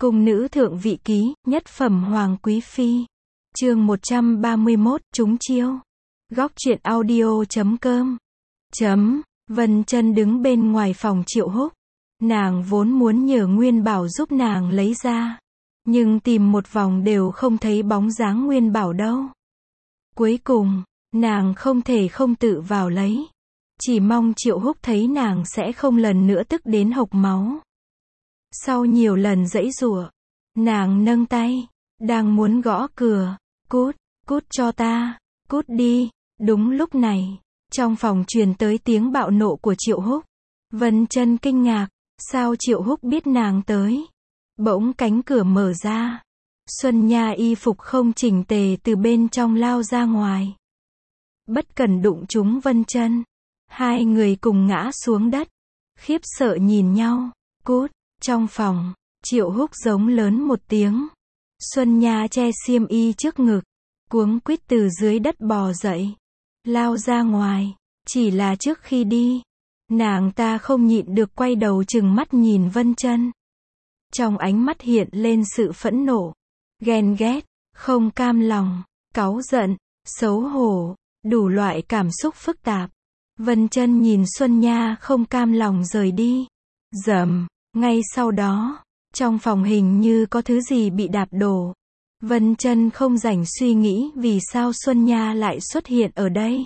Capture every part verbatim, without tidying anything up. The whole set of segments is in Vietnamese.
Cung nữ thượng vị ký, nhất phẩm hoàng quý phi. Chương một trăm ba mươi mốt, trúng chiêu. Góc truyện audio chấm com. Chấm, Vân Chân đứng bên ngoài phòng Triệu Húc. Nàng vốn muốn nhờ Nguyên Bảo giúp nàng lấy ra. Nhưng tìm một vòng đều không thấy bóng dáng Nguyên Bảo đâu. Cuối cùng, nàng không thể không tự vào lấy. Chỉ mong Triệu Húc thấy nàng sẽ không lần nữa tức đến hộc máu. Sau nhiều lần giãy giụa, nàng nâng tay, đang muốn gõ cửa. Cút, cút cho ta, cút đi. Đúng lúc này, trong phòng truyền tới tiếng bạo nộ của Triệu Húc. Vân Chân kinh ngạc, sao Triệu Húc biết nàng tới? Bỗng cánh cửa mở ra. Xuân Nha y phục không chỉnh tề từ bên trong lao ra ngoài. Bất cẩn đụng trúng Vân Chân. Hai người cùng ngã xuống đất. Khiếp sợ nhìn nhau. Cút. Trong phòng, Triệu Húc giống lớn một tiếng. Xuân Nha che xiêm y trước ngực, cuống quýt từ dưới đất bò dậy, lao ra ngoài. Chỉ là trước khi đi, nàng ta không nhịn được quay đầu trừng mắt nhìn Vân Chân. Trong ánh mắt hiện lên sự phẫn nộ, ghen ghét, không cam lòng, cáu giận, xấu hổ, đủ loại cảm xúc phức tạp. Vân Chân nhìn Xuân Nha không cam lòng rời đi. Rầm. Ngay sau đó, trong phòng hình như có thứ gì bị đạp đổ. Vân Chân không rảnh suy nghĩ vì sao Xuân Nha lại xuất hiện ở đây.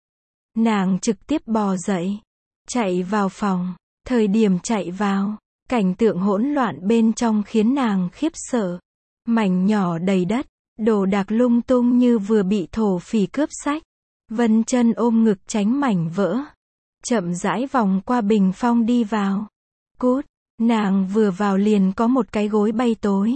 Nàng trực tiếp bò dậy, chạy vào phòng. Thời điểm chạy vào, cảnh tượng hỗn loạn bên trong khiến nàng khiếp sợ. Mảnh nhỏ đầy đất, đồ đạc lung tung như vừa bị thổ phỉ cướp sách. Vân Chân ôm ngực tránh mảnh vỡ, chậm rãi vòng qua bình phong đi vào. Cút. Nàng vừa vào liền có một cái gối bay tối.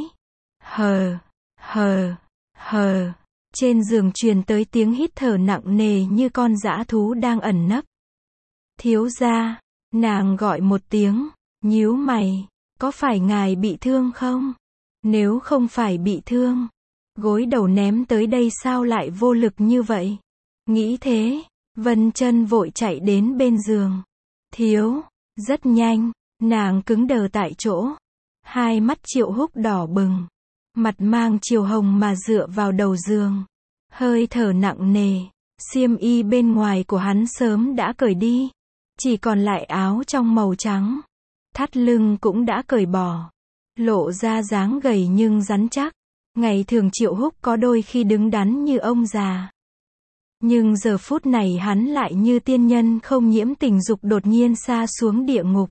Hờ, hờ, hờ. Trên giường truyền tới tiếng hít thở nặng nề như con dã thú đang ẩn nấp. Thiếu gia, nàng gọi một tiếng, nhíu mày, có phải ngài bị thương không? Nếu không phải bị thương, gối đầu ném tới đây sao lại vô lực như vậy? Nghĩ thế, Vân Chân vội chạy đến bên giường. Thiếu, rất nhanh. Nàng cứng đờ tại chỗ. Hai mắt Triệu Húc đỏ bừng. Mặt mang chiều hồng mà dựa vào đầu giường. Hơi thở nặng nề. Xiêm y bên ngoài của hắn sớm đã cởi đi. Chỉ còn lại áo trong màu trắng. Thắt lưng cũng đã cởi bỏ. Lộ ra dáng gầy nhưng rắn chắc. Ngày thường Triệu Húc có đôi khi đứng đắn như ông già. Nhưng giờ phút này hắn lại như tiên nhân không nhiễm tình dục đột nhiên sa xuống địa ngục.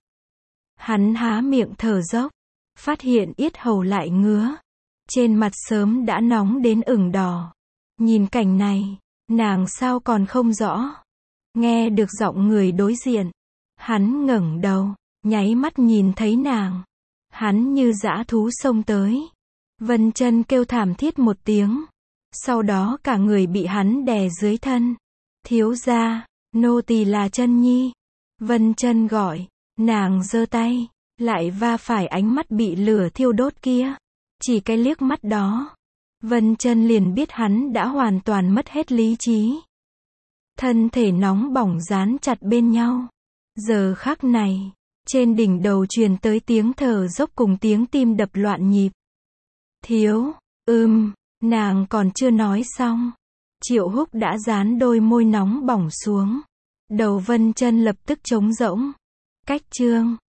Hắn há miệng thở dốc, phát hiện yết hầu lại ngứa. Trên mặt sớm đã nóng đến ửng đỏ. Nhìn cảnh này, nàng sao còn không rõ. Nghe được giọng người đối diện, hắn ngẩng đầu, nháy mắt nhìn thấy nàng. Hắn như dã thú xông tới. Vân Chân kêu thảm thiết một tiếng. Sau đó cả người bị hắn đè dưới thân. Thiếu gia, nô tỳ là Chân Nhi. Vân Chân gọi. Nàng giơ tay, lại va phải ánh mắt bị lửa thiêu đốt kia. Chỉ cái liếc mắt đó, Vân Chân liền biết hắn đã hoàn toàn mất hết lý trí. Thân thể nóng bỏng dán chặt bên nhau. Giờ khắc này, trên đỉnh đầu truyền tới tiếng thở dốc cùng tiếng tim đập loạn nhịp. Thiếu, ưm, nàng còn chưa nói xong. Triệu Húc đã dán đôi môi nóng bỏng xuống. Đầu Vân Chân lập tức trống rỗng. Cách chương